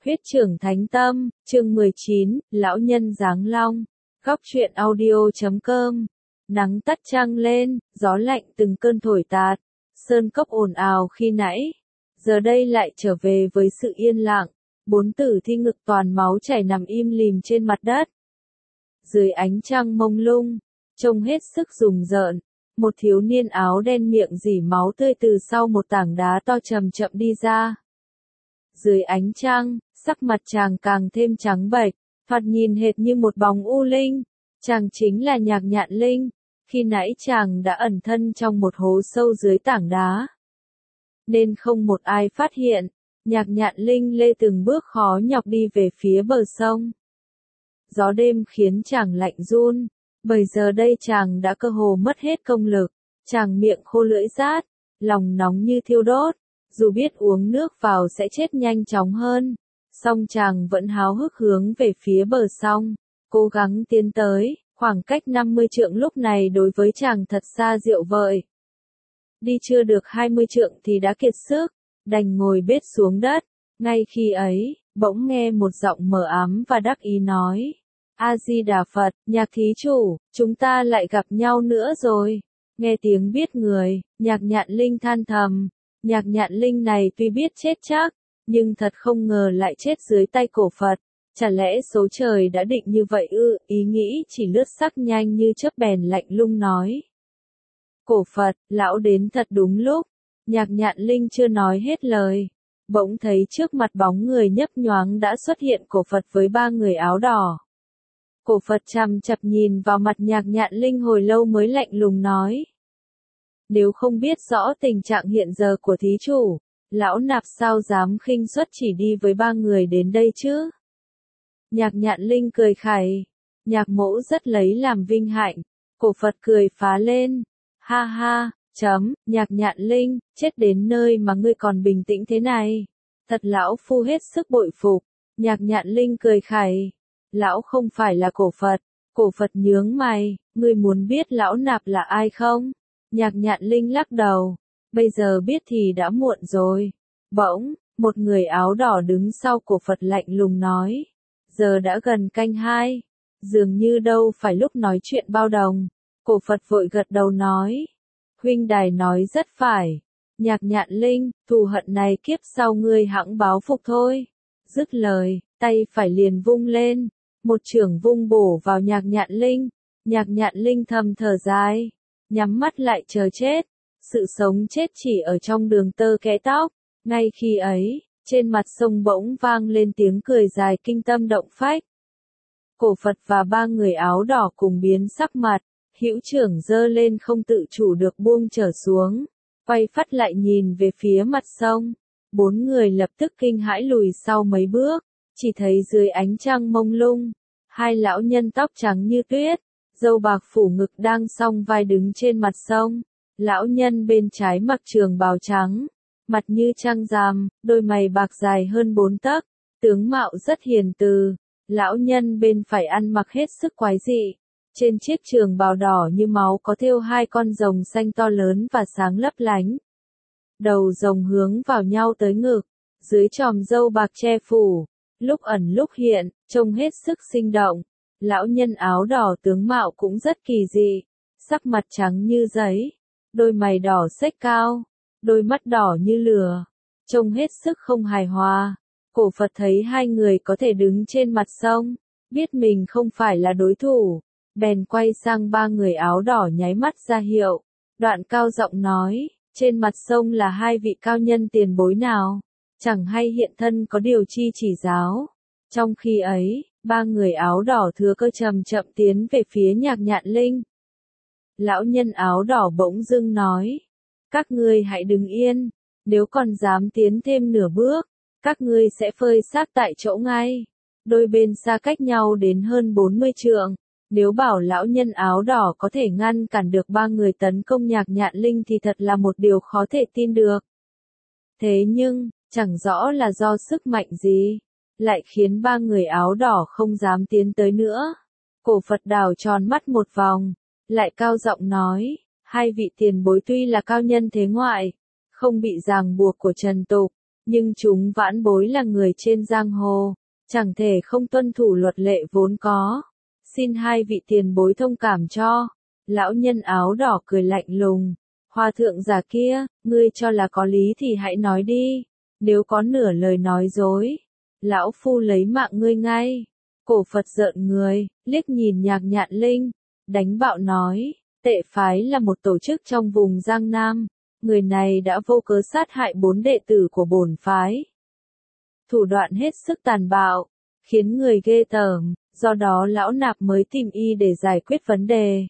Huyết trưởng Thánh Tâm, chương 19, Lão Nhân Giáng Long. Góc truyện audio.com. Nắng tắt trăng lên, gió lạnh từng cơn thổi tạt. Sơn cốc ồn ào khi nãy, giờ đây lại trở về với sự yên lặng. Bốn tử thi ngực toàn máu chảy nằm im lìm trên mặt đất. Dưới ánh trăng mông lung, trông hết sức rùng rợn, một thiếu niên áo đen miệng rỉ máu tươi từ sau một tảng đá to chậm chậm đi ra. Dưới ánh trăng, sắc mặt chàng càng thêm trắng bệch, thoạt nhìn hệt như một bóng u linh. Chàng chính là Nhạc Nhạn Linh. Khi nãy chàng đã ẩn thân trong một hố sâu dưới tảng đá, nên không một ai phát hiện. Nhạc Nhạn Linh lê từng bước khó nhọc đi về phía bờ sông. Gió đêm khiến chàng lạnh run, bởi giờ đây chàng đã cơ hồ mất hết công lực. Chàng miệng khô lưỡi rát, lòng nóng như thiêu đốt. Dù biết uống nước vào sẽ chết nhanh chóng hơn, song chàng vẫn háo hức hướng về phía bờ sông, cố gắng tiến tới. Khoảng cách 50 trượng lúc này đối với chàng thật xa diệu vời. Đi chưa được 20 trượng thì đã kiệt sức, đành ngồi bết xuống đất. Ngay khi ấy, bỗng nghe một giọng mờ ám và đắc ý nói: A-di-đà Phật, Nhạc thí chủ, chúng ta lại gặp nhau nữa rồi. Nghe tiếng biết người, Nhạc Nhạn Linh than thầm. Nhạc Nhạn Linh này tuy biết chết chắc, nhưng thật không ngờ lại chết dưới tay cổ Phật. Chả lẽ số trời đã định như vậy ư? Ý nghĩ chỉ lướt sắc nhanh như chớp bèn lạnh lùng nói: Cổ Phật, lão đến thật đúng lúc. Nhạc Nhạn Linh chưa nói hết lời, bỗng thấy trước mặt bóng người nhấp nhoáng đã xuất hiện cổ Phật với ba người áo đỏ. Cổ Phật chằm chằm nhìn vào mặt Nhạc Nhạn Linh hồi lâu mới lạnh lùng nói: Nếu không biết rõ tình trạng hiện giờ của thí chủ, lão nạp sao dám khinh suất chỉ đi với ba người đến đây chứ? Nhạc Nhạn Linh cười khẩy. Nhạc mẫu rất lấy làm vinh hạnh. Cổ Phật cười phá lên. Ha ha, Nhạc Nhạn Linh, chết đến nơi mà ngươi còn bình tĩnh thế này. Thật lão phu hết sức bội phục. Nhạc Nhạn Linh cười khẩy. Lão không phải là cổ Phật. Cổ Phật nhướng mày, ngươi muốn biết lão nạp là ai không? Nhạc Nhạn Linh lắc đầu. Bây giờ biết thì đã muộn rồi. Bỗng, một người áo đỏ đứng sau cổ Phật lạnh lùng nói: Giờ đã gần canh 2, dường như đâu phải lúc nói chuyện bao đồng. Cổ Phật vội gật đầu nói: Huynh đài nói rất phải. Nhạc Nhạn Linh, thù hận này kiếp sau ngươi hẵng báo phục thôi. Dứt lời, tay phải liền vung lên, một chưởng vung bổ vào Nhạc Nhạn Linh. Nhạc Nhạn Linh thầm thở dài, nhắm mắt lại chờ chết. Sự sống chết chỉ ở trong đường tơ kẽ tóc. Ngay khi ấy, trên mặt sông bỗng vang lên tiếng cười dài kinh tâm động phách. Cổ Phật và ba người áo đỏ cùng biến sắc mặt, hữu trưởng giơ lên không tự chủ được buông trở xuống, quay phắt lại nhìn về phía mặt sông. Bốn người lập tức kinh hãi lùi sau mấy bước, chỉ thấy dưới ánh trăng mông lung, hai lão nhân tóc trắng như tuyết, râu bạc phủ ngực đang song vai đứng trên mặt sông. Lão nhân bên trái mặc trường bào trắng, mặt như trăng rằm, đôi mày bạc dài hơn 4 tấc, tướng mạo rất hiền từ. Lão nhân bên phải ăn mặc hết sức quái dị, trên chiếc trường bào đỏ như máu có thêu hai con rồng xanh to lớn và sáng lấp lánh. Đầu rồng hướng vào nhau tới ngực, dưới chòm râu bạc che phủ, lúc ẩn lúc hiện, trông hết sức sinh động. Lão nhân áo đỏ tướng mạo cũng rất kỳ dị, sắc mặt trắng như giấy, đôi mày đỏ xếch cao, đôi mắt đỏ như lửa, trông hết sức không hài hòa. Cổ Phật thấy hai người có thể đứng trên mặt sông, biết mình không phải là đối thủ, bèn quay sang ba người áo đỏ nháy mắt ra hiệu, đoạn cao giọng nói: Trên mặt sông là hai vị cao nhân tiền bối nào, chẳng hay hiện thân có điều chi chỉ giáo. Trong khi ấy, ba người áo đỏ thừa cơ chậm chậm tiến về phía Nhạc Nhạn Linh. Lão nhân áo đỏ bỗng dưng nói: Các ngươi hãy đứng yên, nếu còn dám tiến thêm nửa bước, các ngươi sẽ phơi xác tại chỗ ngay. Đôi bên xa cách nhau đến hơn 40 trượng, nếu bảo lão nhân áo đỏ có thể ngăn cản được ba người tấn công Nhạc Nhạn Linh thì thật là một điều khó thể tin được. Thế nhưng, chẳng rõ là do sức mạnh gì, lại khiến ba người áo đỏ không dám tiến tới nữa. Cổ Phật đảo tròn mắt một vòng, lại cao giọng nói: Hai vị tiền bối tuy là cao nhân thế ngoại, không bị ràng buộc của trần tục, Nhưng chúng vãn bối là người trên giang hồ, chẳng thể không tuân thủ luật lệ vốn có. Xin hai vị tiền bối thông cảm cho. Lão nhân áo đỏ cười lạnh lùng. Hòa thượng già kia, ngươi cho là có lý thì hãy nói đi. Nếu có nửa lời nói dối, lão phu lấy mạng ngươi ngay. Cổ Phật rợn người, liếc nhìn Nhạc Nhạn Linh, đánh bạo nói, Tệ phái là một tổ chức trong vùng Giang Nam, người này đã vô cớ sát hại 4 đệ tử của bổn phái. Thủ đoạn hết sức tàn bạo, khiến người ghê tởm, do đó lão nạp mới tìm y để giải quyết vấn đề.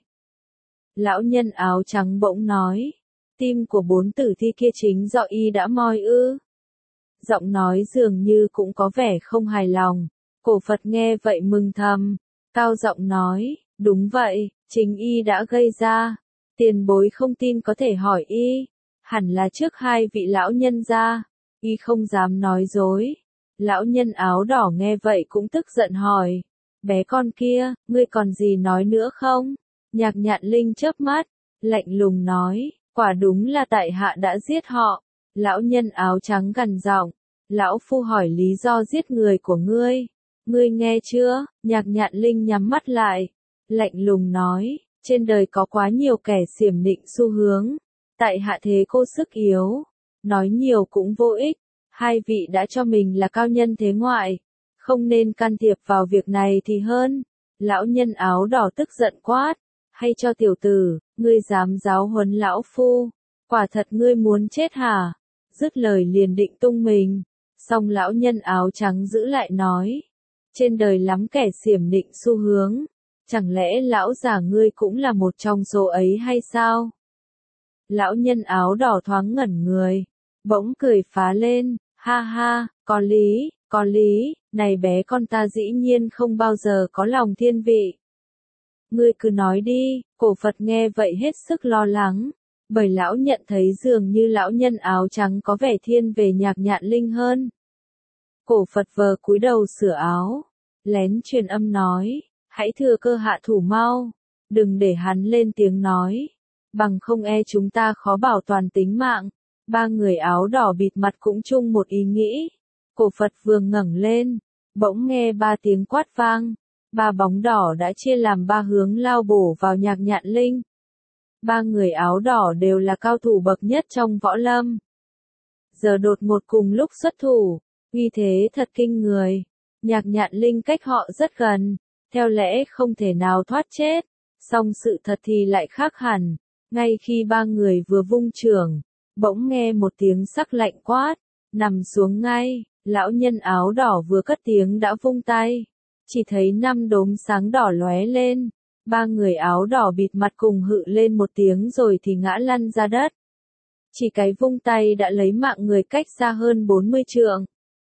Lão nhân áo trắng bỗng nói, tim của 4 tử thi kia chính do y đã moi ư. Giọng nói dường như cũng có vẻ không hài lòng. Cổ Phật nghe vậy mừng thầm, cao giọng nói, đúng vậy, chính y đã gây ra. Tiền bối không tin có thể hỏi y, hẳn là trước hai vị lão nhân gia, y không dám nói dối. Lão nhân áo đỏ nghe vậy cũng tức giận hỏi, bé con kia, ngươi còn gì nói nữa không? Nhạc Nhạn Linh chớp mắt, lạnh lùng nói, quả đúng là tại hạ đã giết họ. Lão nhân áo trắng gằn giọng, lão phu hỏi lý do giết người của ngươi. Ngươi nghe chưa? Nhạc Nhạn Linh nhắm mắt lại, lạnh lùng nói, trên đời có quá nhiều kẻ xiểm nịnh xu hướng, tại hạ thế cô sức yếu, nói nhiều cũng vô ích, hai vị đã cho mình là cao nhân thế ngoại, không nên can thiệp vào việc này thì hơn. Lão nhân áo đỏ tức giận quát, hay cho tiểu tử, ngươi dám giáo huấn lão phu, quả thật ngươi muốn chết hả? Dứt lời liền định tung mình, song lão nhân áo trắng giữ lại nói, trên đời lắm kẻ xiểm nịnh xu hướng, chẳng lẽ lão già ngươi cũng là một trong số ấy hay sao? Lão nhân áo đỏ thoáng ngẩn người, bỗng cười phá lên, ha ha, có lý, này bé con ta dĩ nhiên không bao giờ có lòng thiên vị. Ngươi cứ nói đi. Cổ Phật nghe vậy hết sức lo lắng, bởi lão nhận thấy dường như lão nhân áo trắng có vẻ thiên về Nhạc Nhạn Linh hơn. Cổ Phật vờ cúi đầu sửa áo, lén truyền âm nói, hãy thừa cơ hạ thủ mau, đừng để hắn lên tiếng nói, bằng không e chúng ta khó bảo toàn tính mạng. Ba người áo đỏ bịt mặt cũng chung một ý nghĩ. Cổ Phật vừa ngẩng lên, bỗng nghe 3 tiếng quát vang, 3 bóng đỏ đã chia làm 3 hướng lao bổ vào Nhạc Nhạn Linh. 3 người áo đỏ đều là cao thủ bậc nhất trong võ lâm. Giờ đột ngột cùng lúc xuất thủ, uy thế thật kinh người. Nhạc Nhạn Linh cách họ rất gần, theo lẽ không thể nào thoát chết, song sự thật thì lại khác hẳn. Ngay khi 3 người vừa vung chưởng, bỗng nghe một tiếng sắc lạnh quát, nằm xuống ngay. Lão nhân áo đỏ vừa cất tiếng đã vung tay, chỉ thấy 5 đốm sáng đỏ lóe lên. 3 người áo đỏ bịt mặt cùng hự lên một tiếng rồi thì ngã lăn ra đất. Chỉ cái vung tay đã lấy mạng người cách xa hơn 40 trượng.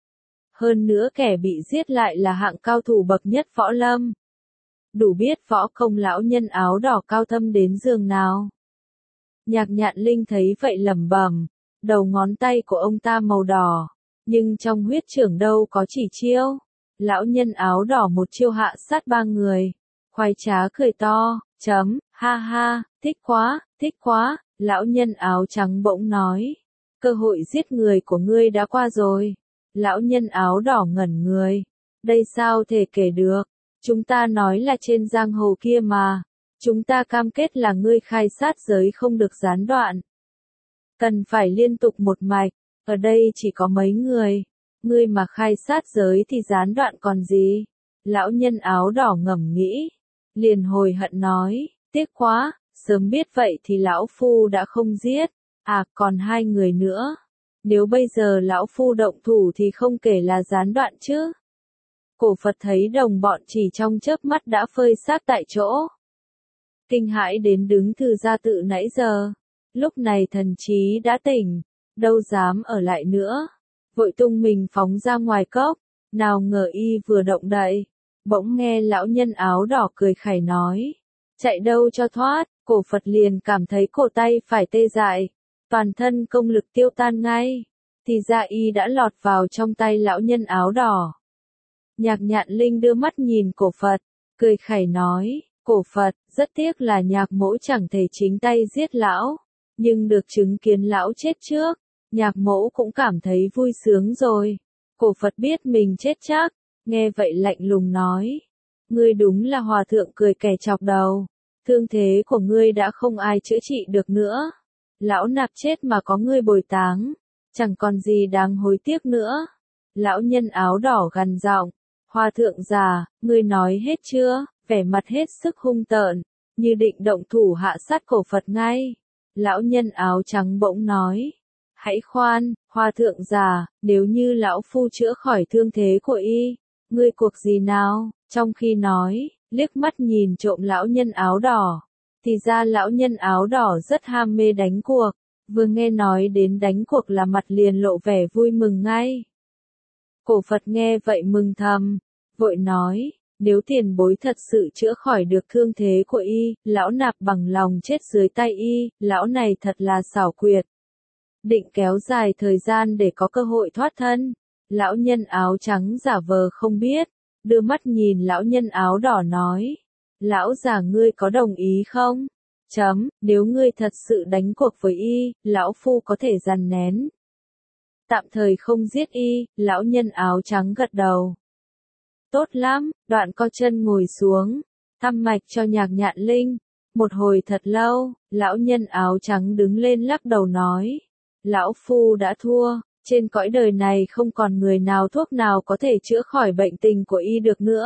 Hơn nữa kẻ bị giết lại là hạng cao thủ bậc nhất võ lâm. Đủ biết võ công lão nhân áo đỏ cao thâm đến giường nào. Nhạc Nhạn Linh thấy vậy lẩm bẩm, đầu ngón tay của ông ta màu đỏ, nhưng trong huyết trưởng đâu có chỉ chiêu. Lão nhân áo đỏ một chiêu hạ sát 3 người, khoái trá cười to, ha ha, thích quá. Lão nhân áo trắng bỗng nói, cơ hội giết người của ngươi đã qua rồi. Lão nhân áo đỏ ngẩn người, đây sao thể kể được, chúng ta nói là trên giang hồ kia mà, chúng ta cam kết là ngươi khai sát giới không được gián đoạn. Cần phải liên tục một mạch, ở đây chỉ có mấy người, ngươi mà khai sát giới thì gián đoạn còn gì. Lão nhân áo đỏ ngẫm nghĩ, liền hồi hận nói, tiếc quá, sớm biết vậy thì lão phu đã không giết, còn 2 người nữa. Nếu bây giờ lão phu động thủ thì không kể là gián đoạn chứ. Cổ Phật thấy đồng bọn chỉ trong chớp mắt đã phơi xác tại chỗ. Kinh hãi đến đứng thừ ra tự nãy giờ. Lúc này thần trí đã tỉnh, đâu dám ở lại nữa. Vội tung mình phóng ra ngoài cốc, nào ngờ y vừa động đậy. Bỗng nghe lão nhân áo đỏ cười khẩy nói. Chạy đâu cho thoát, Cổ Phật liền cảm thấy cổ tay phải tê dại. Toàn thân công lực tiêu tan ngay, thì ra y đã lọt vào trong tay lão nhân áo đỏ. Nhạc Nhạn Linh đưa mắt nhìn Cổ Phật, cười khẩy nói, Cổ Phật, rất tiếc là Nhạc mỗ chẳng thể chính tay giết lão, nhưng được chứng kiến lão chết trước, Nhạc mẫu cũng cảm thấy vui sướng rồi. Cổ Phật biết mình chết chắc, nghe vậy lạnh lùng nói. Ngươi đúng là hòa thượng cười kẻ chọc đầu. Thương thế của ngươi đã không ai chữa trị được nữa. Lão nạp chết mà có ngươi bồi táng, chẳng còn gì đáng hối tiếc nữa. Lão nhân áo đỏ gằn giọng, hòa thượng già, ngươi nói hết chưa, vẻ mặt hết sức hung tợn, như định động thủ hạ sát Cổ Phật ngay. Lão nhân áo trắng bỗng nói, hãy khoan, hòa thượng già, nếu như lão phu chữa khỏi thương thế của y, ngươi cuộc gì nào? Trong khi nói, liếc mắt nhìn trộm lão nhân áo đỏ. Thì ra lão nhân áo đỏ rất ham mê đánh cuộc, vừa nghe nói đến đánh cuộc là mặt liền lộ vẻ vui mừng ngay. Cổ Phật nghe vậy mừng thầm, vội nói, nếu tiền bối thật sự chữa khỏi được thương thế của y, lão nạp bằng lòng chết dưới tay y, lão này thật là xảo quyệt. Định kéo dài thời gian để có cơ hội thoát thân. Lão nhân áo trắng giả vờ không biết, đưa mắt nhìn lão nhân áo đỏ nói. Lão già ngươi có đồng ý không? Nếu ngươi thật sự đánh cuộc với y, lão phu có thể dằn nén. Tạm thời không giết y, lão nhân áo trắng gật đầu. Tốt lắm, đoạn co chân ngồi xuống, thăm mạch cho Nhạc Nhạn Linh. Một hồi thật lâu, lão nhân áo trắng đứng lên lắc đầu nói. Lão phu đã thua, trên cõi đời này không còn người nào thuốc nào có thể chữa khỏi bệnh tình của y được nữa.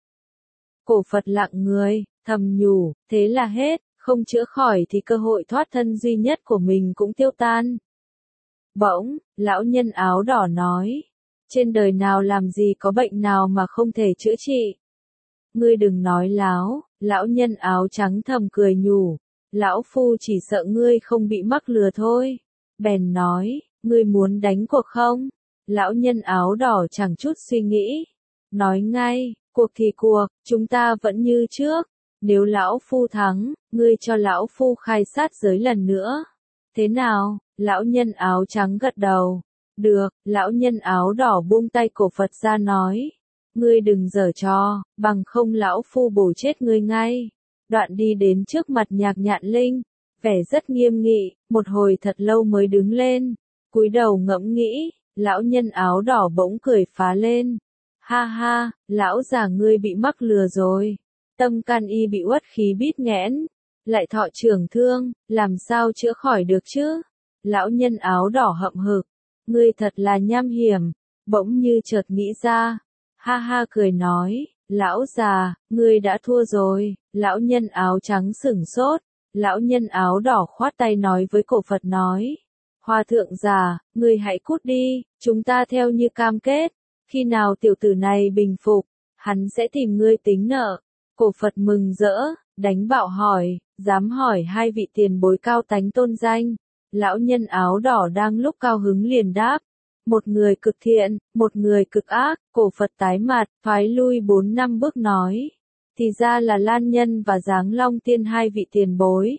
Cổ Phật lặng người, thầm nhủ, thế là hết, không chữa khỏi thì cơ hội thoát thân duy nhất của mình cũng tiêu tan. Bỗng, lão nhân áo đỏ nói, trên đời nào làm gì có bệnh nào mà không thể chữa trị. Ngươi đừng nói láo, lão nhân áo trắng thầm cười nhủ, lão phu chỉ sợ ngươi không bị mắc lừa thôi. Bèn nói, ngươi muốn đánh cuộc không? Lão nhân áo đỏ chẳng chút suy nghĩ, nói ngay, cuộc thì cuộc, chúng ta vẫn như trước. Nếu lão phu thắng, ngươi cho lão phu khai sát giới lần nữa. Thế nào? Lão nhân áo trắng gật đầu. Được, lão nhân áo đỏ buông tay Cổ Phật ra nói. Ngươi đừng giở trò, bằng không lão phu bổ chết ngươi ngay. Đoạn đi đến trước mặt Nhạc Nhạn Linh, vẻ rất nghiêm nghị, một hồi thật lâu mới đứng lên, cúi đầu ngẫm nghĩ, lão nhân áo đỏ bỗng cười phá lên. Ha ha, lão già ngươi bị mắc lừa rồi. Tâm can y bị uất khí bít nghẽn, lại thọ trưởng thương, làm sao chữa khỏi được chứ? Lão nhân áo đỏ hậm hực, ngươi thật là nham hiểm, bỗng như chợt nghĩ ra. Ha ha cười nói, lão già, ngươi đã thua rồi. Lão nhân áo trắng sửng sốt, lão nhân áo đỏ khoát tay nói với Cổ Phật nói. Hòa thượng già, ngươi hãy cút đi, chúng ta theo như cam kết, khi nào tiểu tử này bình phục, hắn sẽ tìm ngươi tính nợ. Cổ Phật mừng rỡ, đánh bạo hỏi, dám hỏi hai vị tiền bối cao tánh tôn danh. Lão nhân áo đỏ đang lúc cao hứng liền đáp. Một người cực thiện, một người cực ác. Cổ Phật tái mặt, thoái lui 4 năm bước nói. Thì ra là Lan Nhân và Giáng Long Tiên hai vị tiền bối.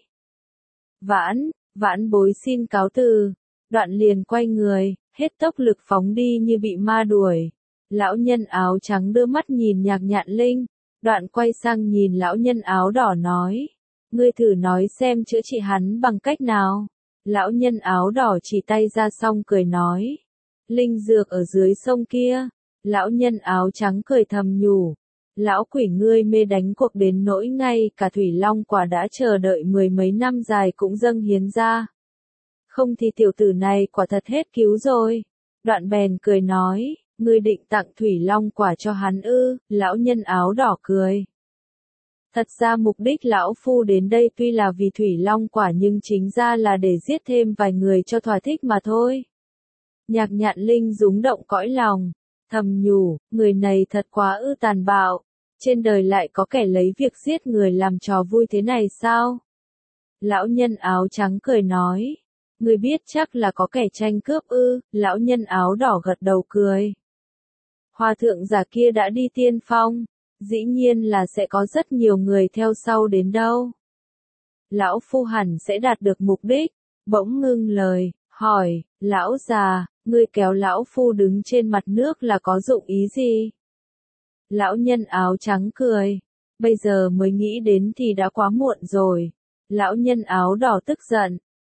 Vãn bối xin cáo từ. Đoạn liền quay người, hết tốc lực phóng đi như bị ma đuổi. Lão nhân áo trắng đưa mắt nhìn Nhạc Nhạn Linh. Đoạn quay sang nhìn lão nhân áo đỏ nói. Ngươi thử nói xem chữa trị hắn bằng cách nào. Lão nhân áo đỏ chỉ tay ra xong cười nói. Linh dược ở dưới sông kia. Lão nhân áo trắng cười thầm nhủ. Lão quỷ ngươi mê đánh cuộc đến nỗi ngay cả thủy long quả đã chờ đợi 10 mấy năm dài cũng dâng hiến ra. Không thì tiểu tử này quả thật hết cứu rồi. Đoạn bèn cười nói. Ngươi định tặng thủy long quả cho hắn ư? Lão nhân áo đỏ cười. Thật ra mục đích lão phu đến đây tuy là vì thủy long quả nhưng chính ra là để giết thêm vài người cho thỏa thích mà thôi. Nhạc Nhạn Linh rúng động cõi lòng, thầm nhủ, người này thật quá ư tàn bạo, trên đời lại có kẻ lấy việc giết người làm trò vui thế này sao? Lão nhân áo trắng cười nói, người biết chắc là có kẻ tranh cướp ư? Lão nhân áo đỏ gật đầu cười. Hòa thượng già kia đã đi tiên phong, dĩ nhiên là sẽ có rất nhiều người theo sau đến đâu. Lão phu hẳn sẽ đạt được mục đích. Bỗng ngưng lời, hỏi, lão già, ngươi kéo lão phu đứng trên mặt nước là có dụng ý gì? Lão nhân áo trắng cười, bây giờ mới nghĩ đến thì đã quá muộn rồi. Lão nhân áo đỏ tức giận,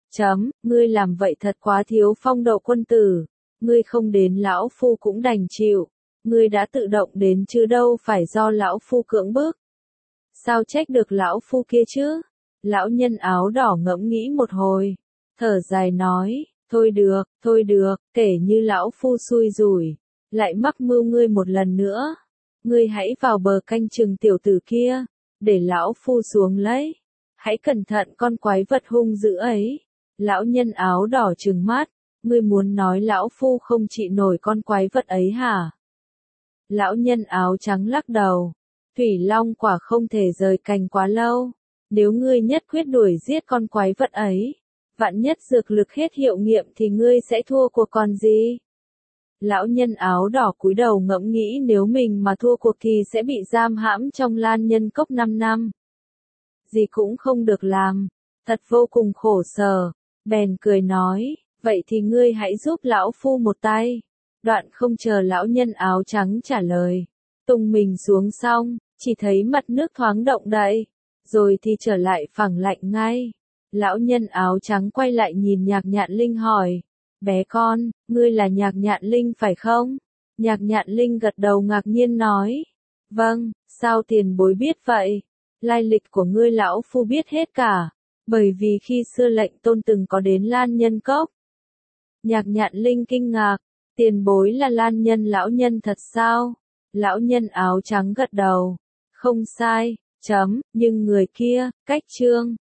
Ngươi làm vậy thật quá thiếu phong độ quân tử. Ngươi không đến lão phu cũng đành chịu. Ngươi đã tự động đến chứ đâu phải do lão phu cưỡng bức. Sao trách được lão phu kia chứ? Lão nhân áo đỏ ngẫm nghĩ một hồi. Thở dài nói, thôi được, kể như lão phu xui rủi. Lại mắc mưu ngươi một lần nữa. Ngươi hãy vào bờ canh chừng tiểu tử kia. Để lão phu xuống lấy. Hãy cẩn thận con quái vật hung dữ ấy. Lão nhân áo đỏ trừng mắt. Ngươi muốn nói lão phu không trị nổi con quái vật ấy hả? Lão nhân áo trắng lắc đầu. Thủy Long quả không thể rời cành quá lâu. Nếu ngươi nhất quyết đuổi giết con quái vật ấy, vạn nhất dược lực hết hiệu nghiệm thì ngươi sẽ thua cuộc còn gì? Lão nhân áo đỏ cúi đầu ngẫm nghĩ nếu mình mà thua cuộc thì sẽ bị giam hãm trong Lan Nhân Cốc 5 năm. Gì cũng không được làm, thật vô cùng khổ sở. Bèn cười nói, vậy thì ngươi hãy giúp lão phu một tay. Đoạn không chờ lão nhân áo trắng trả lời. Tung mình xuống xong, chỉ thấy mặt nước thoáng động đậy, rồi thì trở lại phẳng lạnh ngay. Lão nhân áo trắng quay lại nhìn Nhạc Nhạn Linh hỏi, bé con, ngươi là Nhạc Nhạn Linh phải không? Nhạc Nhạn Linh gật đầu ngạc nhiên nói, vâng, sao tiền bối biết vậy? Lai lịch của ngươi lão phu biết hết cả, bởi vì khi xưa lệnh tôn từng có đến Lan Nhân Cốc. Nhạc Nhạn Linh kinh ngạc, tiền bối là Lan Nhân lão nhân thật sao? Lão nhân áo trắng gật đầu, không sai, nhưng người kia, cách Trương